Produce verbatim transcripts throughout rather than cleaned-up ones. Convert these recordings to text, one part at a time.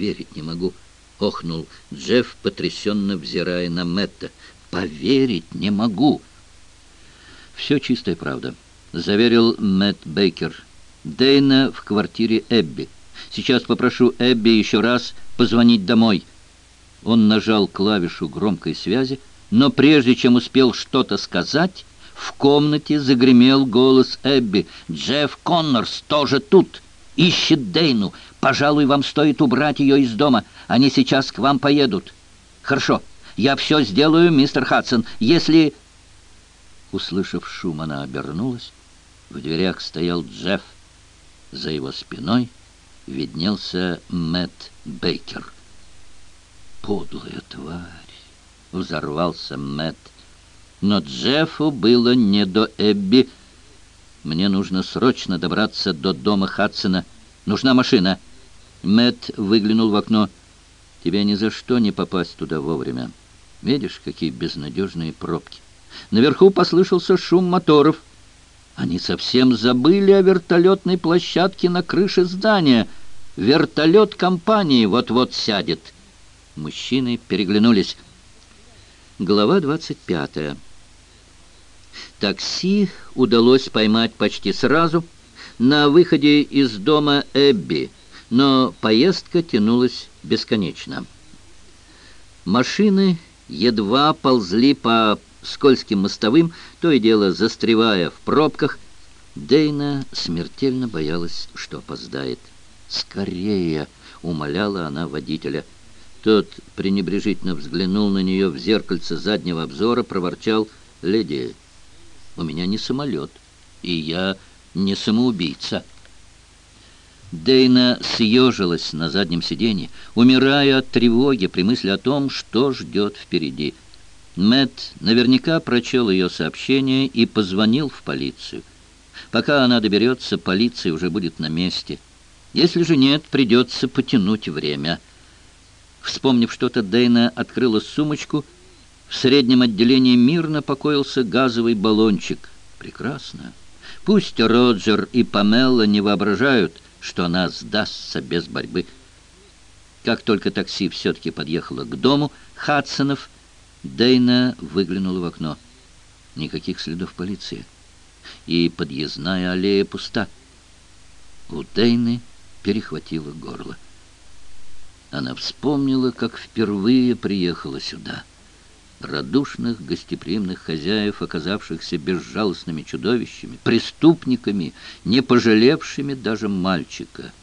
«Поверить не могу», — охнул Джефф, потрясенно взирая на Мэтта. «Поверить не могу». «Все чистая правда», — заверил Мэтт Бейкер. «Дейна в квартире Эбби. Сейчас попрошу Эбби еще раз позвонить домой». Он нажал клавишу громкой связи, но прежде чем успел что-то сказать, в комнате загремел голос Эбби. «Джефф Коннорс тоже тут! Ищет Дейну! Пожалуй, вам стоит убрать ее из дома. Они сейчас к вам поедут». «Хорошо, я все сделаю, мистер Хадсон, если...» Услышав шум, она обернулась. В дверях стоял Джефф. За его спиной виднелся Мэтт Бейкер. «Подлая тварь!» — взорвался Мэтт. Но Джеффу было не до Эбби. «Мне нужно срочно добраться до дома Хадсона. Нужна машина». Мэтт выглянул в окно. «Тебе ни за что не попасть туда вовремя. Видишь, какие безнадежные пробки». Наверху послышался шум моторов. Они совсем забыли о вертолетной площадке на крыше здания. Вертолет компании вот-вот сядет. Мужчины переглянулись. Глава двадцать пятая. Такси удалось поймать почти сразу на выходе из дома Эбби, но поездка тянулась бесконечно. Машины едва ползли по скользким мостовым, то и дело застревая в пробках. Дейна смертельно боялась, что опоздает. «Скорее!» — умоляла она водителя. Тот пренебрежительно взглянул на нее в зеркальце заднего обзора, проворчал: «Леди, у меня не самолет, и я не самоубийца». Дейна съежилась на заднем сиденье, умирая от тревоги при мысли о том, что ждет впереди. Мэтт наверняка прочел ее сообщение и позвонил в полицию. Пока она доберется, полиция уже будет на месте. Если же нет, придется потянуть время. Вспомнив что-то, Дейна открыла сумочку. В среднем отделении мирно покоился газовый баллончик. Прекрасно. Пусть Роджер и Памелла не воображают, что она сдастся без борьбы. Как только такси все-таки подъехало к дому Хадсонов, Дейна выглянула в окно. Никаких следов полиции. И подъездная аллея пуста. У Дейны перехватило горло. Она вспомнила, как впервые приехала сюда. Радушных, гостеприимных хозяев, оказавшихся безжалостными чудовищами, преступниками, не пожалевшими даже мальчика.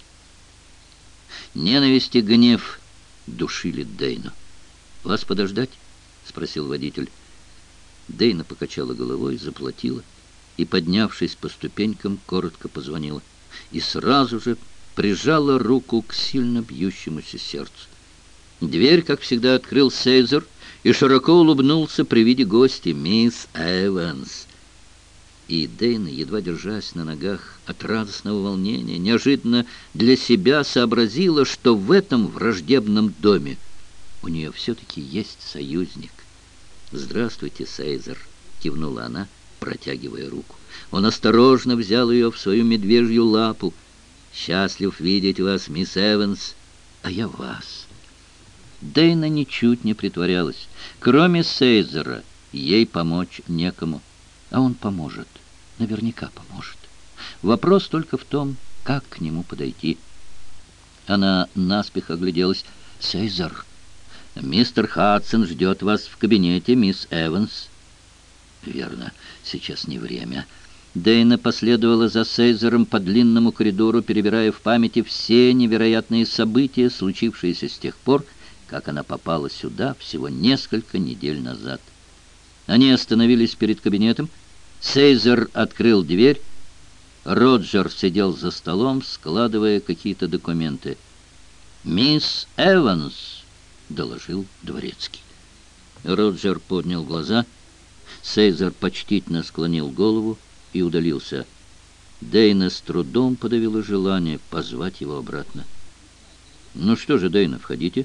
Ненависть и гнев душили Дейну. «Вас подождать?» — спросил водитель. Дейна покачала головой, заплатила и, поднявшись по ступенькам, коротко позвонила. И сразу же прижала руку к сильно бьющемуся сердцу. Дверь, как всегда, открыл Сейзер и широко улыбнулся при виде гостя, мисс Эванс. И Дейна, едва держась на ногах от радостного волнения, неожиданно для себя сообразила, что в этом враждебном доме у нее все-таки есть союзник. «Здравствуйте, Сейзер», — кивнула она, протягивая руку. Он осторожно взял ее в свою медвежью лапу. «Счастлив видеть вас, мисс Эванс, а я вас». Дейна ничуть не притворялась. Кроме Сейзера ей помочь некому. А он поможет, наверняка поможет. Вопрос только в том, как к нему подойти. Она наспех огляделась. «Сейзер, мистер Хадсон ждет вас в кабинете, мисс Эванс». «Верно, сейчас не время». Дейна последовала за Сейзером по длинному коридору, перебирая в памяти все невероятные события, случившиеся с тех пор, как она попала сюда всего несколько недель назад. Они остановились перед кабинетом. Сейзер открыл дверь. Роджер сидел за столом, складывая какие-то документы. «Мисс Эванс», — доложил дворецкий. Роджер поднял глаза. Сейзер почтительно склонил голову и удалился. Дейна с трудом подавила желание позвать его обратно. «Ну что же, Дейна, входите».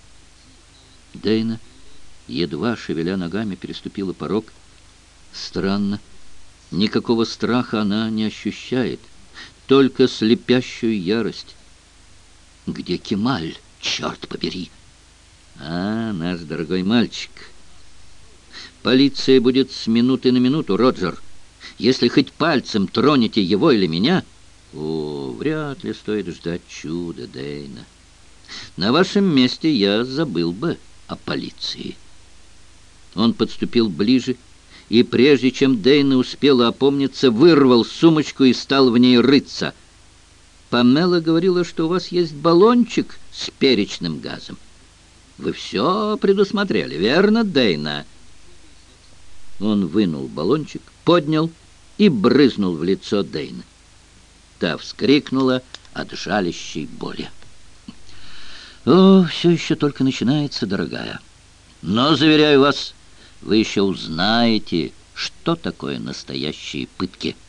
Дейна, едва шевеля ногами, переступила порог. Странно. Никакого страха она не ощущает, только слепящую ярость. Где Кемаль, черт побери? А, наш дорогой мальчик. Полиция будет с минуты на минуту, Роджер. Если хоть пальцем тронете его или меня... О, вряд ли стоит ждать чуда, Дейна. На вашем месте я забыл бы о полиции. Он подступил ближе, и прежде чем Дейна успела опомниться, вырвал сумочку и стал в ней рыться. Памела говорила, что у вас есть баллончик с перечным газом. Вы все предусмотрели, верно, Дейна? Он вынул баллончик, поднял и брызнул в лицо Дейны. Та вскрикнула от жалящей боли. «О, все еще только начинается, дорогая. Но, заверяю вас, вы еще узнаете, что такое настоящие пытки».